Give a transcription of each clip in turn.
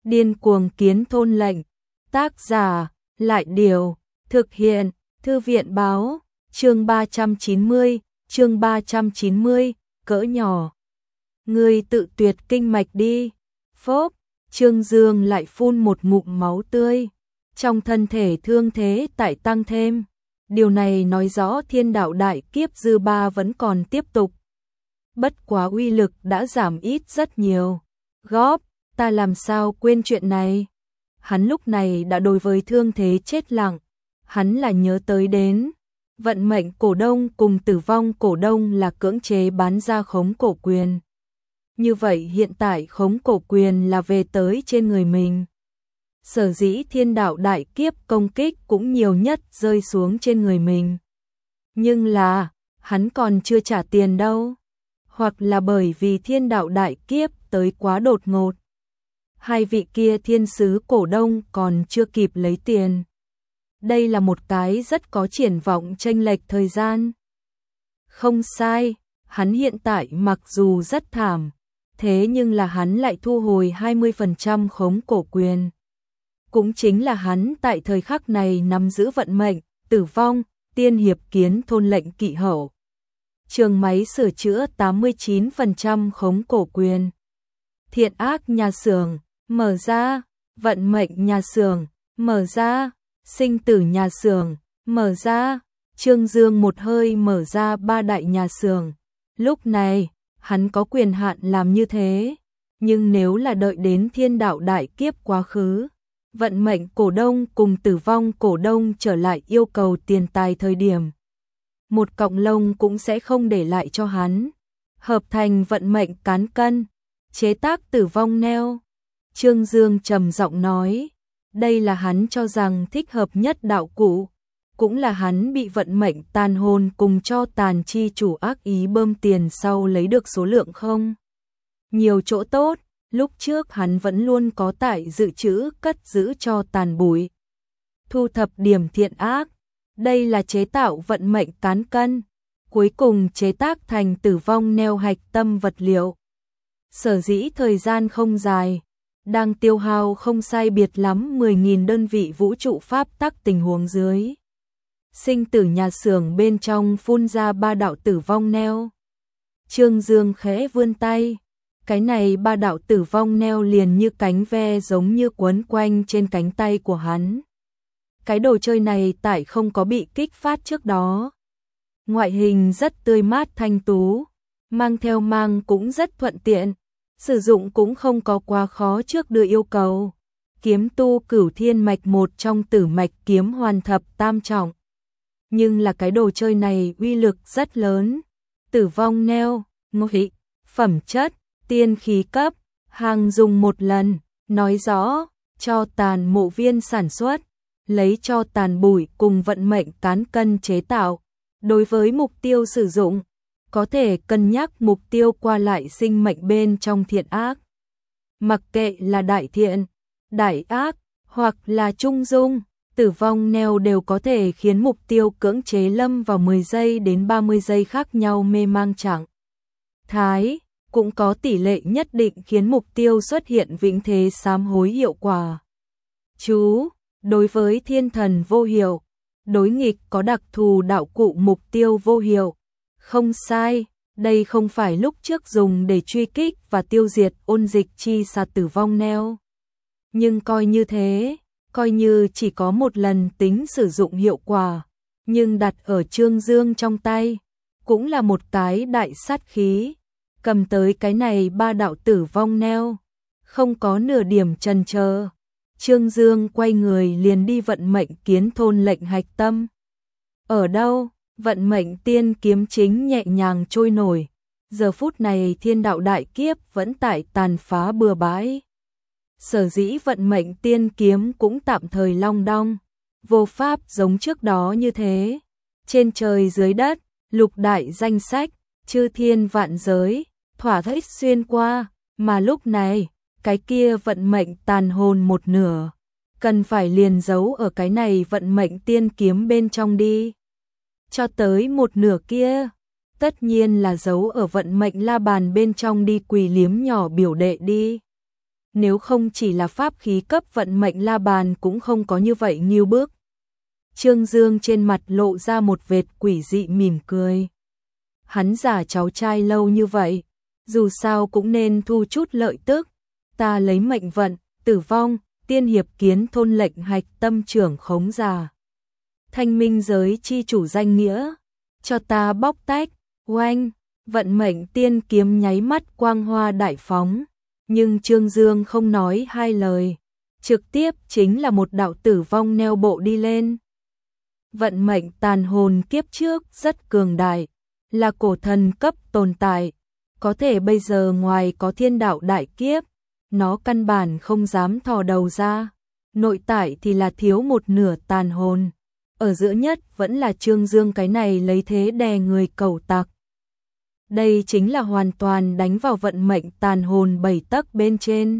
Điên cuồng kiến thôn lệnh. Tác giả, Lại Điều, thực hiện, Thư viện báo, chương 390, cỡ nhỏ. Ngươi tự tuyệt kinh mạch đi. Phốp, Trương Dương lại phun một ngụm máu tươi. Trong thân thể thương thế tại tăng thêm. Điều này nói rõ thiên đạo đại kiếp dư ba vẫn còn tiếp tục. Bất quá uy lực đã giảm ít rất nhiều. Góp, ta làm sao quên chuyện này. Hắn lúc này đã đối với thương thế chết lặng. Hắn là nhớ tới đến vận mệnh cổ đông cùng tử vong cổ đông là cưỡng chế bán ra khống cổ quyền. Như vậy hiện tại khống cổ quyền là về tới trên người mình. Sở dĩ thiên đạo đại kiếp công kích cũng nhiều nhất rơi xuống trên người mình. Nhưng là, hắn còn chưa trả tiền đâu. Hoặc là bởi vì thiên đạo đại kiếp tới quá đột ngột. Hai vị kia thiên sứ cổ đông còn chưa kịp lấy tiền. Đây là một cái rất có triển vọng chênh lệch thời gian. Không sai, hắn hiện tại mặc dù rất thảm, thế nhưng là hắn lại thu hồi 20% khống cổ quyền. Cũng chính là hắn tại thời khắc này nắm giữ vận mệnh, tử vong, tiên hiệp kiến thôn lệnh kỵ hậu. Trường máy sửa chữa 89% khống cổ quyền. Thiện ác nhà xưởng, mở ra, vận mệnh nhà xưởng, mở ra, sinh tử nhà xưởng, mở ra. Trương Dương một hơi mở ra 3 đại nhà xưởng. Lúc này, hắn có quyền hạn làm như thế, nhưng nếu là đợi đến thiên đạo đại kiếp quá khứ, vận mệnh cổ đông cùng tử vong cổ đông trở lại yêu cầu tiền tài thời điểm, một cọng lông cũng sẽ không để lại cho hắn. Hợp thành vận mệnh cán cân, chế tác tử vong neo. Trương Dương trầm giọng nói, đây là hắn cho rằng thích hợp nhất đạo cụ, cũng là hắn bị vận mệnh tàn hồn cùng cho tàn chi chủ ác ý bơm tiền sau lấy được số lượng không nhiều chỗ tốt. Lúc trước hắn vẫn luôn có tại dự trữ cất giữ cho tàn bụi. Thu thập điểm thiện ác. Đây là chế tạo vận mệnh cán cân. Cuối cùng chế tác thành tử vong neo hạch tâm vật liệu. Sở dĩ thời gian không dài. Đang tiêu hao không sai biệt lắm 10.000 đơn vị vũ trụ pháp tắc tình huống dưới. Sinh tử nhà xưởng bên trong phun ra 3 đạo tử vong neo. Trương Dương khẽ vươn tay. Cái này 3 đạo tử vong neo liền như cánh ve giống như quấn quanh trên cánh tay của hắn. Cái đồ chơi này tại không có bị kích phát trước đó. Ngoại hình rất tươi mát thanh tú, mang theo mang cũng rất thuận tiện, sử dụng cũng không có quá khó trước đưa yêu cầu. Kiếm tu cửu thiên mạch một trong tử mạch kiếm hoàn thập tam trọng. Nhưng là cái đồ chơi này uy lực rất lớn. Tử vong neo, ngộ hị, phẩm chất, tiên khí cấp, hàng dùng một lần, nói rõ, cho tàn mộ viên sản xuất, lấy cho tàn bụi cùng vận mệnh cán cân chế tạo. Đối với mục tiêu sử dụng, có thể cân nhắc mục tiêu qua lại sinh mệnh bên trong thiện ác. Mặc kệ là đại thiện, đại ác, hoặc là trung dung, tử vong neo đều có thể khiến mục tiêu cưỡng chế lâm vào 10 giây đến 30 giây khác nhau mê mang trạng thái. Cũng có tỷ lệ nhất định khiến mục tiêu xuất hiện vĩnh thế sám hối hiệu quả. Chú, đối với thiên thần vô hiệu, đối nghịch có đặc thù đạo cụ mục tiêu vô hiệu. Không sai, đây không phải lúc trước dùng để truy kích và tiêu diệt ôn dịch chi xà tử vong neo. Nhưng coi như thế, coi như chỉ có một lần tính sử dụng hiệu quả, nhưng đặt ở Trương Dương trong tay, cũng là một cái đại sát khí. Cầm tới cái này 3 đạo tử vong neo, không có nửa điểm chần chờ. Trương Dương quay người liền đi vận mệnh kiến thôn lệnh hạch tâm. Ở đâu, vận mệnh tiên kiếm chính nhẹ nhàng trôi nổi. Giờ phút này thiên đạo đại kiếp vẫn tại tàn phá bừa bãi. Sở dĩ vận mệnh tiên kiếm cũng tạm thời long đong, vô pháp giống trước đó như thế. Trên trời dưới đất, lục đại danh sách, chư thiên vạn giới, thỏa thích xuyên qua, mà lúc này, cái kia vận mệnh tàn hồn một nửa, cần phải liền giấu ở cái này vận mệnh tiên kiếm bên trong đi. Cho tới một nửa kia, tất nhiên là giấu ở vận mệnh la bàn bên trong đi quỳ liếm nhỏ biểu đệ đi. nếu không chỉ là pháp khí cấp vận mệnh la bàn cũng không có như vậy nghêu bước. Trương Dương trên mặt lộ ra một vệt quỷ dị mỉm cười. Hắn giả cháu trai lâu như vậy, dù sao cũng nên thu chút lợi tức. Ta lấy mệnh vận, tử vong, tiên hiệp kiến thôn lệnh hạch tâm trưởng khống già. Thanh minh giới chi chủ danh nghĩa, cho ta bóc tách, oanh, vận mệnh tiên kiếm nháy mắt quang hoa đại phóng. Nhưng Trương Dương không nói hai lời, trực tiếp chính là một đạo tử vong neo bộ đi lên. Vận mệnh tàn hồn kiếp trước rất cường đại, là cổ thần cấp tồn tại, có thể bây giờ ngoài có thiên đạo đại kiếp, nó căn bản không dám thò đầu ra, nội tại thì là thiếu một nửa tàn hồn, ở giữa nhất vẫn là Trương Dương cái này lấy thế đè người cẩu tặc. Đây chính là hoàn toàn đánh vào vận mệnh tàn hồn 7 tấc bên trên.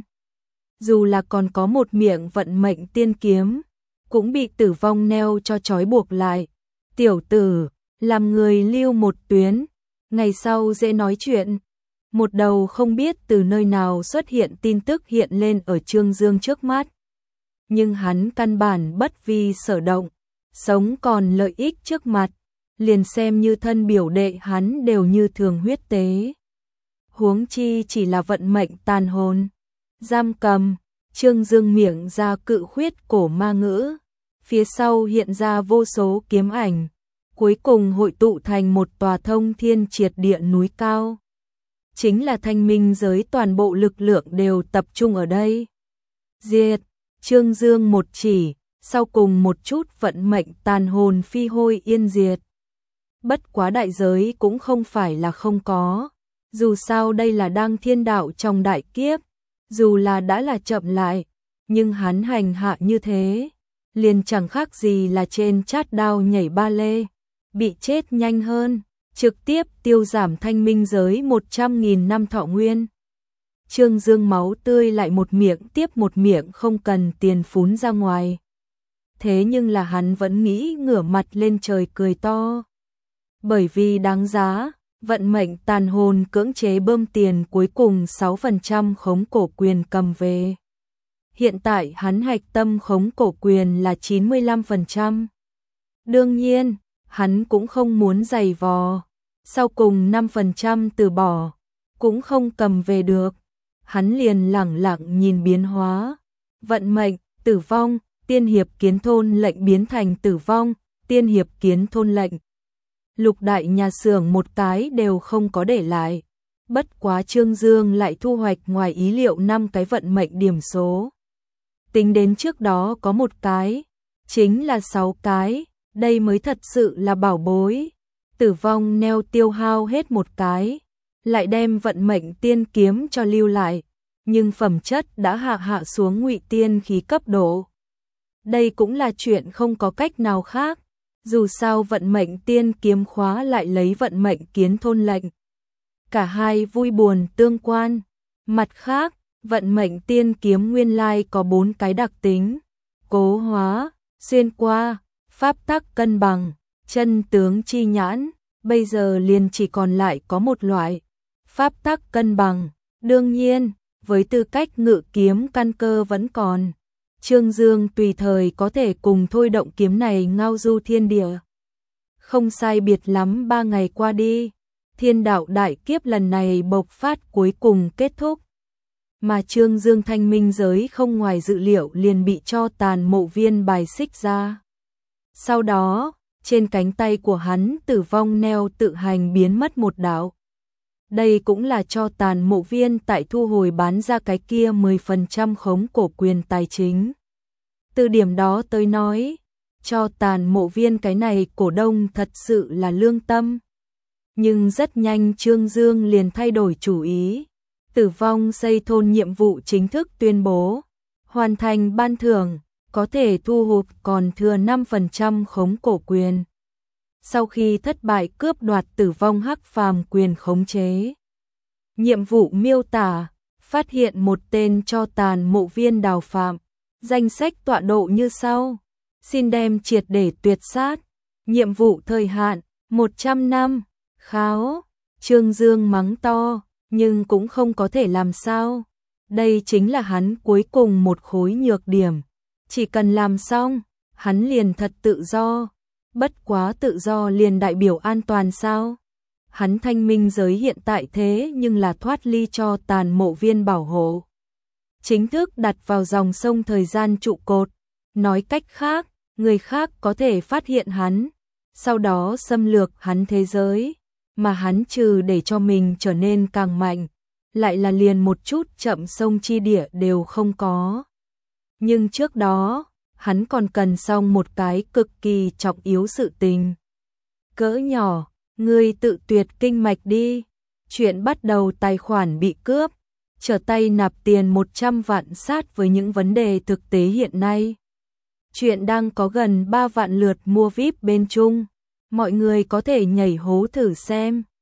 Dù là còn có một miệng vận mệnh tiên kiếm, cũng bị tử vong neo cho trói buộc lại. Tiểu tử, làm người lưu một tuyến, ngày sau dễ nói chuyện. Một đầu không biết từ nơi nào xuất hiện tin tức hiện lên ở Trương Dương trước mắt. Nhưng hắn căn bản bất vi sở động, sống còn lợi ích trước mặt, liền xem như thân biểu đệ hắn đều như thường huyết tế. Huống chi chỉ là vận mệnh tàn hồn. Giam cầm, Trương Dương miệng ra cự khuyết cổ ma ngữ, phía sau hiện ra vô số kiếm ảnh, cuối cùng hội tụ thành một tòa thông thiên triệt địa núi cao. Chính là thanh minh giới toàn bộ lực lượng đều tập trung ở đây. Diệt, Trương Dương một chỉ, sau cùng một chút vận mệnh tàn hồn phi hôi yên diệt. Bất quá đại giới cũng không phải là không có, dù sao đây là đang thiên đạo trong đại kiếp, dù là đã là chậm lại, nhưng hắn hành hạ như thế, liền chẳng khác gì là trên chát đao nhảy ba lê, bị chết nhanh hơn, trực tiếp tiêu giảm thanh minh giới 100.000 năm thọ nguyên. Trương Dương máu tươi lại một miệng tiếp một miệng không cần tiền phún ra ngoài. Thế nhưng là hắn vẫn nghĩ ngửa mặt lên trời cười to. Bởi vì đáng giá, vận mệnh tàn hồn cưỡng chế bơm tiền cuối cùng 6% khống cổ quyền cầm về. Hiện tại hắn hạch tâm khống cổ quyền là 95%. Đương nhiên, hắn cũng không muốn giày vò. Sau cùng 5% từ bỏ, cũng không cầm về được. Hắn liền lẳng lặng nhìn biến hóa. Vận mệnh, tử vong, tiên hiệp kiến thôn lệnh biến thành tử vong, tiên hiệp kiến thôn lệnh. Lục đại nhà xưởng một cái đều không có để lại. Bất quá Trương Dương lại thu hoạch ngoài ý liệu 5 cái vận mệnh điểm số. Tính đến trước đó có một cái, chính là 6 cái, đây mới thật sự là bảo bối. Tử vong neo tiêu hao hết một cái, lại đem vận mệnh tiên kiếm cho lưu lại, nhưng phẩm chất đã hạ xuống ngụy tiên khí cấp độ. Đây cũng là chuyện không có cách nào khác, dù sao vận mệnh tiên kiếm khóa lại lấy vận mệnh kiến thôn lệnh. Cả hai vui buồn tương quan. Mặt khác, vận mệnh tiên kiếm nguyên lai có 4 cái đặc tính: cố hóa, xuyên qua, pháp tắc cân bằng, chân tướng chi nhãn. Bây giờ liền chỉ còn lại có một loại, pháp tắc cân bằng. Đương nhiên, với tư cách ngự kiếm căn cơ vẫn còn, Trương Dương tùy thời có thể cùng thôi động kiếm này ngao du thiên địa. Không sai biệt lắm 3 ngày qua đi, thiên đạo đại kiếp lần này bộc phát cuối cùng kết thúc. Mà Trương Dương thanh minh giới không ngoài dự liệu liền bị cho tàn mộ viên bài xích ra. Sau đó, trên cánh tay của hắn tử vong neo tự hành biến mất một đạo. Đây cũng là cho tàn mộ viên tại thu hồi bán ra cái kia 10% khống cổ quyền tài chính. Từ điểm đó tới nói, cho tàn mộ viên cái này cổ đông thật sự là lương tâm. Nhưng rất nhanh Trương Dương liền thay đổi chủ ý. Tử vong xây thôn nhiệm vụ chính thức tuyên bố, hoàn thành ban thưởng, có thể thu hút còn thừa 5% khống cổ quyền. Sau khi thất bại cướp đoạt tử vong hắc phàm quyền khống chế. Nhiệm vụ miêu tả, phát hiện một tên cho tàn mộ viên đào phạm. Danh sách tọa độ như sau. Xin đem triệt để tuyệt sát. Nhiệm vụ thời hạn, 100 năm. Kháo, Trương Dương mắng to, nhưng cũng không có thể làm sao. Đây chính là hắn cuối cùng một khối nhược điểm. Chỉ cần làm xong, hắn liền thật tự do. Bất quá tự do liền đại biểu an toàn sao? Hắn thanh minh giới hiện tại thế nhưng là thoát ly cho tàn mộ viên bảo hộ. Chính thức đặt vào dòng sông thời gian trụ cột. Nói cách khác, người khác có thể phát hiện hắn, sau đó xâm lược hắn thế giới, mà hắn trừ để cho mình trở nên càng mạnh, lại là liền một chút chậm sông chi địa đều không có. Nhưng trước đó, hắn còn cần xong một cái cực kỳ trọng yếu sự tình. Cỡ nhỏ, ngươi tự tuyệt kinh mạch đi. Chuyện bắt đầu tài khoản bị cướp, trở tay nạp tiền 100 vạn sát với những vấn đề thực tế hiện nay. Chuyện đang có gần 3 vạn lượt mua VIP bên Trung. Mọi người có thể nhảy hố thử xem.